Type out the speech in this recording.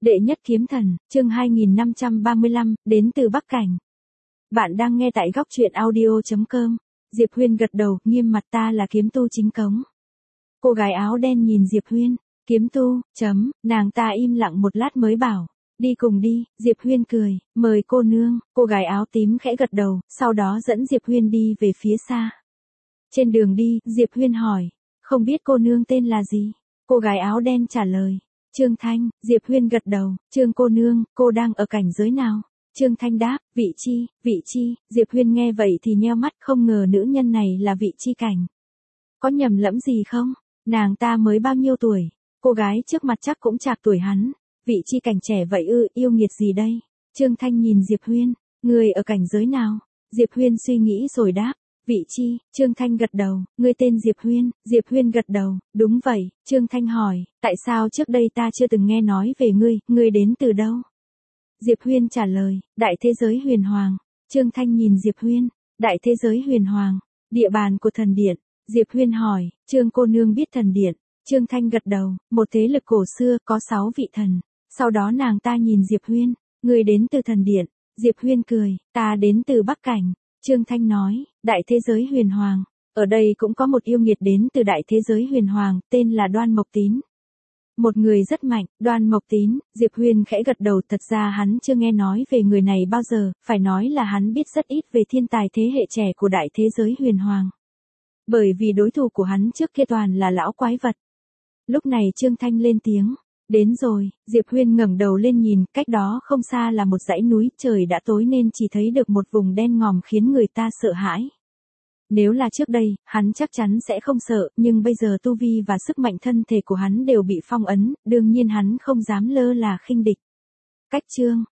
Đệ nhất kiếm thần, chương 2535, đến từ Bắc Cảnh. Bạn đang nghe tại góc truyện audio.com. Diệp Huyên gật đầu, nghiêm mặt, ta là kiếm tu chính cống. Cô gái áo đen nhìn Diệp Huyên, kiếm tu, nàng ta im lặng một lát mới bảo, đi cùng đi. Diệp Huyên cười, mời cô nương. Cô gái áo tím khẽ gật đầu, sau đó dẫn Diệp Huyên đi về phía xa. Trên đường đi, Diệp Huyên hỏi, không biết cô nương tên là gì? Cô gái áo đen trả lời, Trương Thanh. Diệp Huyên gật đầu, Trương cô nương, cô đang ở cảnh giới nào? Trương Thanh đáp, vị chi. Diệp Huyên nghe vậy thì nheo mắt, không ngờ nữ nhân này là vị chi cảnh. Có nhầm lẫn gì không? Nàng ta mới bao nhiêu tuổi? Cô gái trước mặt chắc cũng chạc tuổi hắn. Vị chi cảnh trẻ vậy ư, yêu nghiệt gì đây? Trương Thanh nhìn Diệp Huyên, người ở cảnh giới nào? Diệp Huyên suy nghĩ rồi đáp, vị chi. Trương Thanh gật đầu, ngươi tên Diệp Huyên. Diệp Huyên gật đầu, đúng vậy. Trương Thanh hỏi, tại sao trước đây ta chưa từng nghe nói về ngươi đến từ đâu? Diệp Huyên trả lời, đại thế giới huyền hoàng. Trương Thanh nhìn Diệp Huyên, đại thế giới huyền hoàng, địa bàn của thần điện. Diệp Huyên hỏi, Trương cô nương biết thần điện? Trương Thanh gật đầu, một thế lực cổ xưa có 6 vị thần. Sau đó nàng ta nhìn Diệp Huyên, ngươi đến từ thần điện. Diệp Huyên cười, ta đến từ Bắc Cảnh. Trương Thanh nói, đại thế giới huyền hoàng, ở đây cũng có một yêu nghiệt đến từ đại thế giới huyền hoàng, tên là Đoan Mộc Tín. Một người rất mạnh, Đoan Mộc Tín. Diệp Huyên khẽ gật đầu, thật ra hắn chưa nghe nói về người này bao giờ, phải nói là hắn biết rất ít về thiên tài thế hệ trẻ của đại thế giới huyền hoàng. Bởi vì đối thủ của hắn trước kia toàn là lão quái vật. Lúc này Trương Thanh lên tiếng, đến rồi. Diệp Huyên ngẩng đầu lên nhìn, cách đó không xa là một dãy núi, trời đã tối nên chỉ thấy được một vùng đen ngòm khiến người ta sợ hãi. Nếu là trước đây, hắn chắc chắn sẽ không sợ, nhưng bây giờ tu vi và sức mạnh thân thể của hắn đều bị phong ấn, đương nhiên hắn không dám lơ là khinh địch. Cách chương